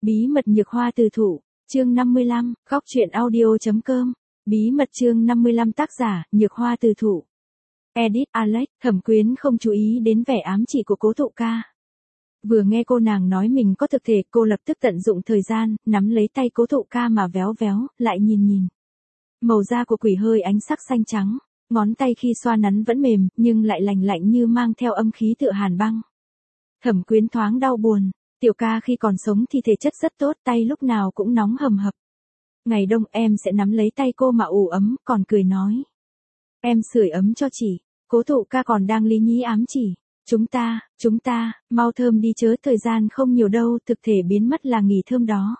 Bí mật nhược hoa từ thụ, chương 55, góc truyện audio.com. Bí mật chương 55 tác giả, nhược hoa từ thụ. Edit Alex, Thẩm Quyến không chú ý đến vẻ ám chỉ của Cố Thụ Ca. Vừa nghe cô nàng nói mình có thực thể, cô lập tức tận dụng thời gian, nắm lấy tay Cố Thụ Ca mà véo véo, lại nhìn. Màu da của quỷ hơi ánh sắc xanh trắng, ngón tay khi xoa nắn vẫn mềm, nhưng lại lành lạnh như mang theo âm khí tựa hàn băng. Thẩm Quyến thoáng đau buồn. Tiểu ca khi còn sống thì thể chất rất tốt, tay lúc nào cũng nóng hầm hập. Ngày đông em sẽ nắm lấy tay cô mà ủ ấm, còn cười nói. Em sưởi ấm cho chị. Cố Thụ Ca còn đang lý nhí ám chỉ. Chúng ta, mau thơm đi chớ, thời gian không nhiều đâu, thực thể biến mất là nghỉ thơm đó.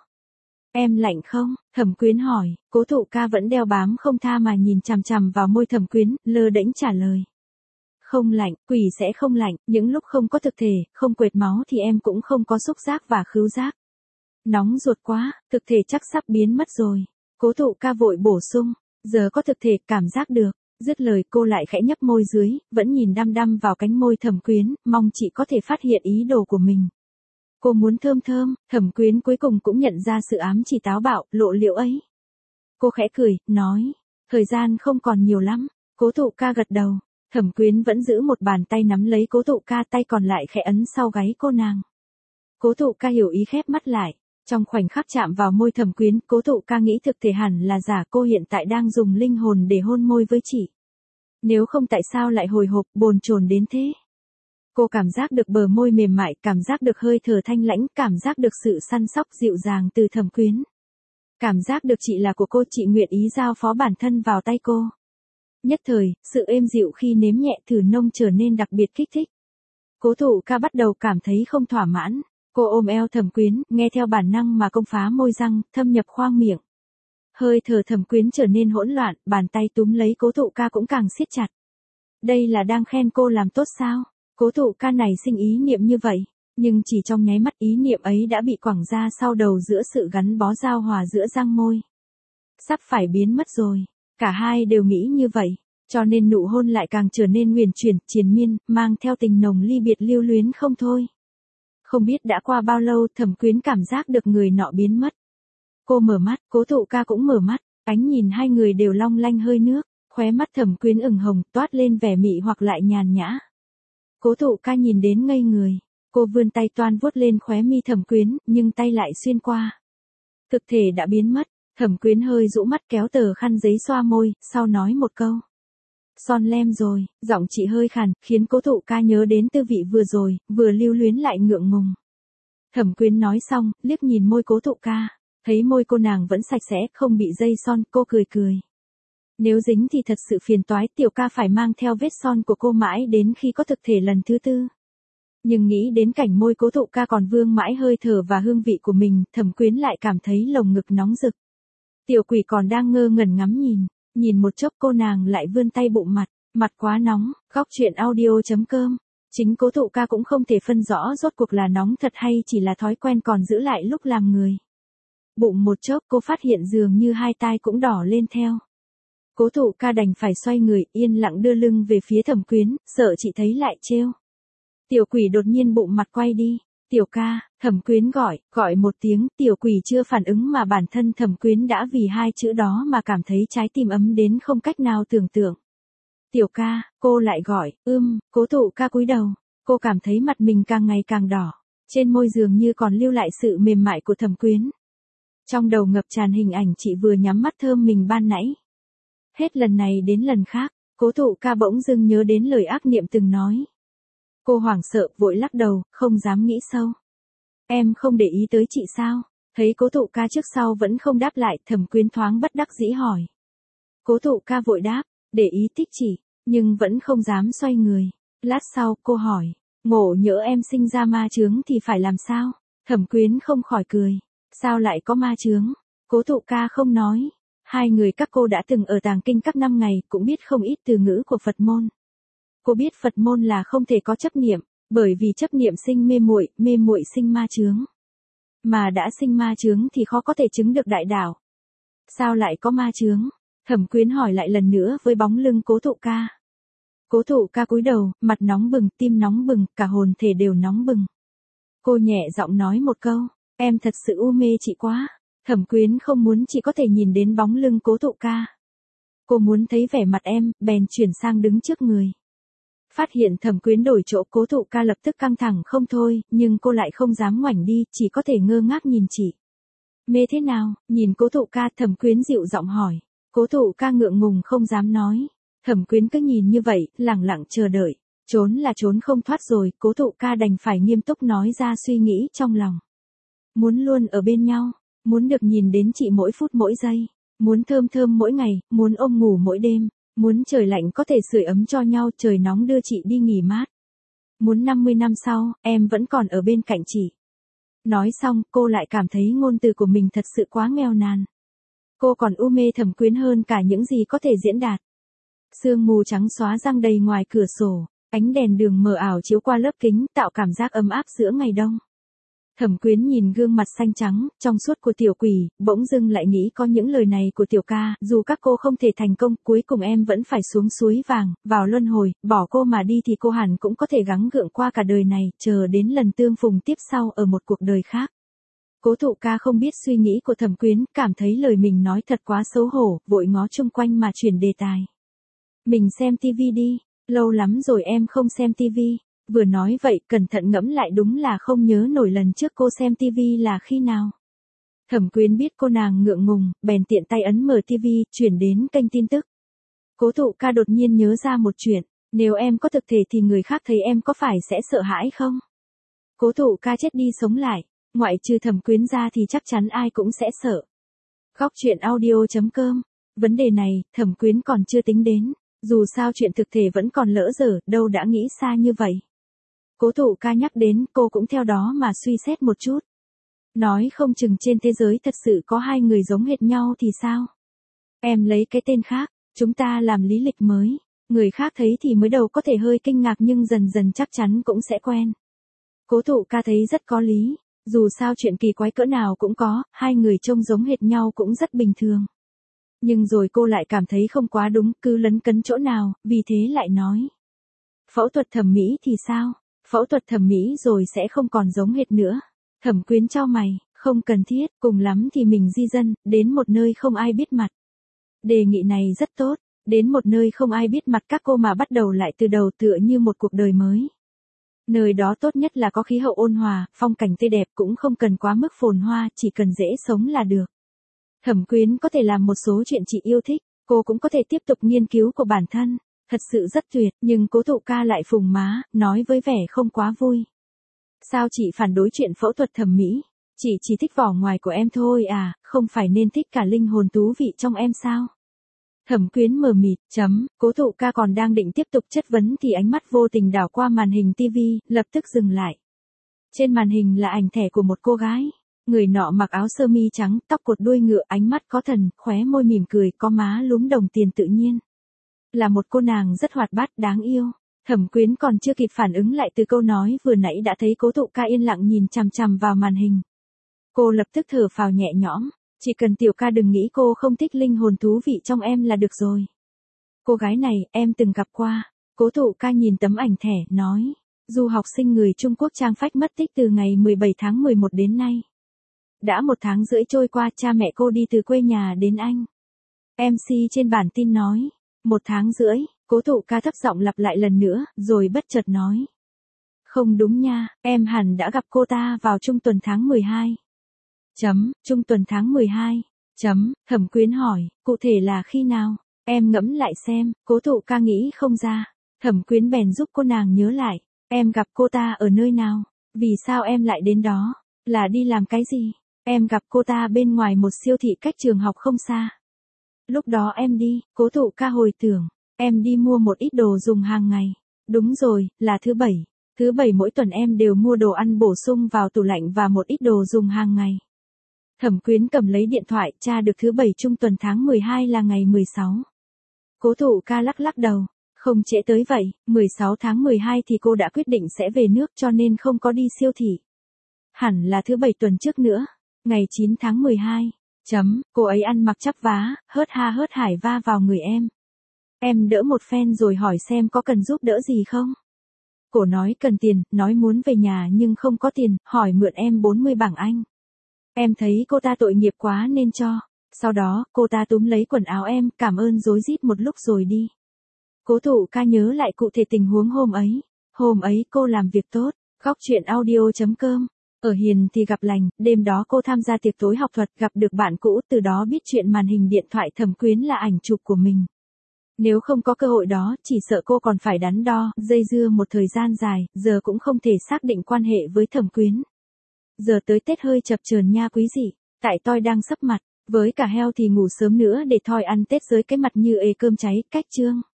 Em lạnh không? Thẩm Quyến hỏi. Cố Thụ Ca vẫn đeo bám không tha mà nhìn chằm chằm vào môi Thẩm Quyến, lơ đễnh trả lời. Không lạnh, quỷ sẽ không lạnh, những lúc không có thực thể, không quệt máu thì em cũng không có xúc giác và khứu giác. Nóng ruột quá, thực thể chắc sắp biến mất rồi. Cố Thụ Ca vội bổ sung, giờ có thực thể, cảm giác được. Dứt lời cô lại khẽ nhấp môi dưới, vẫn nhìn đăm đăm vào cánh môi Thẩm Quyến, mong chị có thể phát hiện ý đồ của mình. Cô muốn thơm, Thẩm Quyến cuối cùng cũng nhận ra sự ám chỉ táo bạo, lộ liễu ấy. Cô khẽ cười, nói, thời gian không còn nhiều lắm. Cố Thụ Ca gật đầu. Thẩm Quyến vẫn giữ một bàn tay nắm lấy Cố Thụ Ca, tay còn lại khẽ ấn sau gáy cô nàng. Cố Thụ Ca hiểu ý khép mắt lại. Trong khoảnh khắc chạm vào môi Thẩm Quyến, Cố Thụ Ca nghĩ thực thể hẳn là giả, cô hiện tại đang dùng linh hồn để hôn môi với chị. Nếu không tại sao lại hồi hộp, bồn chồn đến thế? Cô cảm giác được bờ môi mềm mại, cảm giác được hơi thở thanh lãnh, cảm giác được sự săn sóc dịu dàng từ Thẩm Quyến. Cảm giác được chị là của cô, chị nguyện ý giao phó bản thân vào tay cô. Nhất thời, sự êm dịu khi nếm nhẹ thử nông trở nên đặc biệt kích thích. Cố Thụ Ca bắt đầu cảm thấy không thỏa mãn. Cô ôm eo Thẩm Quyến, nghe theo bản năng mà công phá môi răng, thâm nhập khoang miệng. Hơi thở Thẩm Quyến trở nên hỗn loạn, bàn tay túm lấy Cố Thụ Ca cũng càng siết chặt. Đây là đang khen cô làm tốt sao? Cố Thụ Ca này sinh ý niệm như vậy, nhưng chỉ trong nháy mắt ý niệm ấy đã bị quẳng ra sau đầu giữa sự gắn bó giao hòa giữa răng môi. Sắp phải biến mất rồi. Cả hai đều nghĩ như vậy, cho nên nụ hôn lại càng trở nên nguyền chuyển, triền miên, mang theo tình nồng ly biệt lưu luyến không thôi. Không biết đã qua bao lâu, Thẩm Quyến cảm giác được người nọ biến mất. Cô mở mắt, Cố Thụ Ca cũng mở mắt, ánh nhìn hai người đều long lanh hơi nước, khóe mắt Thẩm Quyến ửng hồng, toát lên vẻ mị hoặc lại nhàn nhã. Cố Thụ Ca nhìn đến ngây người, cô vươn tay toan vuốt lên khóe mi Thẩm Quyến, nhưng tay lại xuyên qua. Thực thể đã biến mất. Thẩm Quyến hơi rũ mắt kéo tờ khăn giấy xoa môi, sau nói một câu. Son lem rồi, giọng chị hơi khàn, khiến Cố Thụ Ca nhớ đến tư vị vừa rồi, vừa lưu luyến lại ngượng ngùng. Thẩm Quyến nói xong, liếc nhìn môi Cố Thụ Ca, thấy môi cô nàng vẫn sạch sẽ, không bị dây son, cô cười. Nếu dính thì thật sự phiền toái, tiểu ca phải mang theo vết son của cô mãi đến khi có thực thể lần thứ tư. Nhưng nghĩ đến cảnh môi Cố Thụ Ca còn vương mãi hơi thở và hương vị của mình, Thẩm Quyến lại cảm thấy lồng ngực nóng rực. Tiểu quỷ còn đang ngơ ngẩn ngắm nhìn một chốc cô nàng lại vươn tay bụng mặt quá nóng, góc truyện audio.com. Chính Cố Thụ Ca cũng không thể phân rõ rốt cuộc là nóng thật hay chỉ là thói quen còn giữ lại lúc làm người. Bụng một chốc cô phát hiện dường như hai tai cũng đỏ lên theo. Cố Thụ Ca đành phải xoay người, yên lặng đưa lưng về phía Thẩm Quyến, sợ chị thấy lại trêu. Tiểu quỷ đột nhiên bụng mặt quay đi. Tiểu ca, Thẩm Quyến gọi một tiếng, tiểu quỷ chưa phản ứng mà bản thân Thẩm Quyến đã vì hai chữ đó mà cảm thấy trái tim ấm đến không cách nào tưởng tượng. Tiểu ca, cô lại gọi, Cố Thụ Ca cúi đầu, cô cảm thấy mặt mình càng ngày càng đỏ, trên môi dường như còn lưu lại sự mềm mại của Thẩm Quyến. Trong đầu ngập tràn hình ảnh chị vừa nhắm mắt thơm mình ban nãy. Hết lần này đến lần khác, Cố Thụ Ca bỗng dưng nhớ đến lời ác niệm từng nói. Cô hoảng sợ, vội lắc đầu, không dám nghĩ sâu. Em không để ý tới chị sao? Thấy Cố Thụ Ca trước sau vẫn không đáp lại, Thẩm Quyến thoáng bất đắc dĩ hỏi. Cố Thụ Ca vội đáp, để ý thích chị, nhưng vẫn không dám xoay người. Lát sau, cô hỏi, ngộ nhỡ em sinh ra ma chướng thì phải làm sao? Thẩm Quyến không khỏi cười. Sao lại có ma chướng? Cố Thụ Ca không nói. Hai người các cô đã từng ở tàng kinh các năm ngày, cũng biết không ít từ ngữ của Phật môn. Cô biết Phật môn là không thể có chấp niệm, bởi vì chấp niệm sinh mê muội sinh ma chướng. Mà đã sinh ma chướng thì khó có thể chứng được đại đạo. Sao lại có ma chướng? Thẩm Quyến hỏi lại lần nữa với bóng lưng Cố Thụ Ca. Cố Thụ Ca cúi đầu, mặt nóng bừng, tim nóng bừng, cả hồn thể đều nóng bừng. Cô nhẹ giọng nói một câu, Em thật sự u mê chị quá. Thẩm Quyến không muốn chị có thể nhìn đến bóng lưng Cố Thụ Ca. Cô muốn thấy vẻ mặt em, bèn chuyển sang đứng trước người. Phát hiện Thẩm Quyến đổi chỗ, Cố Thụ Ca lập tức căng thẳng không thôi, nhưng cô lại không dám ngoảnh đi, chỉ có thể ngơ ngác nhìn chị. Mê thế nào? Nhìn Cố Thụ Ca, Thẩm Quyến dịu giọng hỏi. Cố Thụ Ca ngượng ngùng không dám nói. Thẩm Quyến cứ nhìn như vậy, lẳng lặng chờ đợi. Trốn là trốn không thoát rồi, Cố Thụ Ca đành phải nghiêm túc nói ra suy nghĩ trong lòng. Muốn luôn ở bên nhau, muốn được nhìn đến chị mỗi phút mỗi giây, muốn thơm thơm mỗi ngày, muốn ôm ngủ mỗi đêm, muốn trời lạnh có thể sưởi ấm cho nhau, trời nóng đưa chị đi nghỉ mát. Muốn 50 năm sau, em vẫn còn ở bên cạnh chị. Nói xong, cô lại cảm thấy ngôn từ của mình thật sự quá nghèo nàn. Cô còn u mê Thẩm Quyến hơn cả những gì có thể diễn đạt. Sương mù trắng xóa giăng đầy ngoài cửa sổ, ánh đèn đường mờ ảo chiếu qua lớp kính tạo cảm giác ấm áp giữa ngày đông. Thẩm Quyến nhìn gương mặt xanh trắng, trong suốt của tiểu quỷ, bỗng dưng lại nghĩ có những lời này của tiểu ca, dù các cô không thể thành công, cuối cùng em vẫn phải xuống suối vàng, vào luân hồi, bỏ cô mà đi thì cô hẳn cũng có thể gắng gượng qua cả đời này, chờ đến lần tương phùng tiếp sau ở một cuộc đời khác. Cố Thụ Ca không biết suy nghĩ của Thẩm Quyến, cảm thấy lời mình nói thật quá xấu hổ, vội ngó chung quanh mà chuyển đề tài. Mình xem tivi đi, lâu lắm rồi em không xem tivi. Vừa nói vậy, cẩn thận ngẫm lại đúng là không nhớ nổi lần trước cô xem tivi là khi nào. Thẩm Quyến biết cô nàng ngượng ngùng, bèn tiện tay ấn mở tivi, chuyển đến kênh tin tức. Cố Thụ Ca đột nhiên nhớ ra một chuyện, nếu em có thực thể thì người khác thấy em có phải sẽ sợ hãi không? Cố Thụ Ca chết đi sống lại, ngoại trừ Thẩm Quyến ra thì chắc chắn ai cũng sẽ sợ. Góc truyện audio.com. Vấn đề này, Thẩm Quyến còn chưa tính đến, dù sao chuyện thực thể vẫn còn lỡ dở, đâu đã nghĩ xa như vậy. Cố Thụ Ca nhắc đến, cô cũng theo đó mà suy xét một chút. Nói không chừng trên thế giới thật sự có hai người giống hệt nhau thì sao? Em lấy cái tên khác, chúng ta làm lý lịch mới. Người khác thấy thì mới đầu có thể hơi kinh ngạc nhưng dần dần chắc chắn cũng sẽ quen. Cố Thụ Ca thấy rất có lý. Dù sao chuyện kỳ quái cỡ nào cũng có, hai người trông giống hệt nhau cũng rất bình thường. Nhưng rồi cô lại cảm thấy không quá đúng, cứ lấn cấn chỗ nào, vì thế lại nói. Phẫu thuật thẩm mỹ thì sao? Phẫu thuật thẩm mỹ rồi sẽ không còn giống hệt nữa. Thẩm Quyến chau mày, không cần thiết, cùng lắm thì mình di dân, đến một nơi không ai biết mặt. Đề nghị này rất tốt, đến một nơi không ai biết mặt các cô mà bắt đầu lại từ đầu tựa như một cuộc đời mới. Nơi đó tốt nhất là có khí hậu ôn hòa, phong cảnh tươi đẹp cũng không cần quá mức phồn hoa, chỉ cần dễ sống là được. Thẩm Quyến có thể làm một số chuyện chị yêu thích, cô cũng có thể tiếp tục nghiên cứu của bản thân. Thật sự rất tuyệt, nhưng Cố Thụ Ca lại phùng má, nói với vẻ không quá vui. Sao chị phản đối chuyện phẫu thuật thẩm mỹ? Chị chỉ thích vỏ ngoài của em thôi à, không phải nên thích cả linh hồn thú vị trong em sao? Thẩm Quyến mờ mịt, Cố Thụ Ca còn đang định tiếp tục chất vấn thì ánh mắt vô tình đảo qua màn hình tivi, lập tức dừng lại. Trên màn hình là ảnh thẻ của một cô gái. Người nọ mặc áo sơ mi trắng, tóc cột đuôi ngựa, ánh mắt có thần, khóe môi mỉm cười, có má lúm đồng tiền tự nhiên. Là một cô nàng rất hoạt bát, đáng yêu. Thẩm Quyến còn chưa kịp phản ứng lại từ câu nói vừa nãy đã thấy Cố Thụ Ca yên lặng nhìn chằm chằm vào màn hình. Cô lập tức thở phào nhẹ nhõm, chỉ cần tiểu ca đừng nghĩ cô không thích linh hồn thú vị trong em là được rồi. Cô gái này, em từng gặp qua. Cố Thụ Ca nhìn tấm ảnh thẻ, nói. Du học sinh người Trung Quốc Trang Phách mất tích từ ngày 17 tháng 11 đến nay. Đã 1 tháng rưỡi trôi qua, cha mẹ cô đi từ quê nhà đến Anh. MC trên bản tin nói. 1 tháng rưỡi, Cố Thụ Ca thấp giọng lặp lại lần nữa, rồi bất chợt nói. Không đúng nha, em hẳn đã gặp cô ta vào trung tuần tháng 12. Trung tuần tháng 12. Thẩm Quyến hỏi, cụ thể là khi nào? Em ngẫm lại xem, Cố Thụ Ca nghĩ không ra. Thẩm Quyến bèn giúp cô nàng nhớ lại. Em gặp cô ta ở nơi nào? Vì sao em lại đến đó? Là đi làm cái gì? Em gặp cô ta bên ngoài một siêu thị cách trường học không xa. Lúc đó em đi, Cố Thụ Ca hồi tưởng. Em đi mua một ít đồ dùng hàng ngày. Đúng rồi, là thứ Bảy. Thứ Bảy mỗi tuần em đều mua đồ ăn bổ sung vào tủ lạnh và một ít đồ dùng hàng ngày. Thẩm Quyến cầm lấy điện thoại, tra được thứ Bảy trung tuần tháng 12 là ngày 16. Cố Thụ Ca lắc lắc đầu. Không trễ tới vậy, 16 tháng 12 thì cô đã quyết định sẽ về nước cho nên không có đi siêu thị. Hẳn là thứ Bảy tuần trước nữa. Ngày 9 tháng 12. Cô ấy ăn mặc chắp vá, hớt ha hớt hải va vào người em. Em đỡ một phen rồi hỏi xem có cần giúp đỡ gì không. Cô nói cần tiền, nói muốn về nhà nhưng không có tiền, hỏi mượn em 40 bảng Anh. Em thấy cô ta tội nghiệp quá nên cho. Sau đó, cô ta túm lấy quần áo em, cảm ơn rối rít một lúc rồi đi. Cố Thụ ca nhớ lại cụ thể tình huống hôm ấy. Hôm ấy cô làm việc tốt. Góc chuyện audio.com. Ở hiền thì gặp lành, đêm đó cô tham gia tiệc tối học thuật, gặp được bạn cũ, từ đó biết chuyện màn hình điện thoại Thẩm Quyến là ảnh chụp của mình. Nếu không có cơ hội đó, chỉ sợ cô còn phải đắn đo, dây dưa một thời gian dài, giờ cũng không thể xác định quan hệ với Thẩm Quyến. Giờ tới Tết hơi chập chờn nha quý dị, tại tôi đang sấp mặt, với cả heo thì ngủ sớm nữa để thoi ăn Tết dưới cái mặt như ề cơm cháy, cách chương.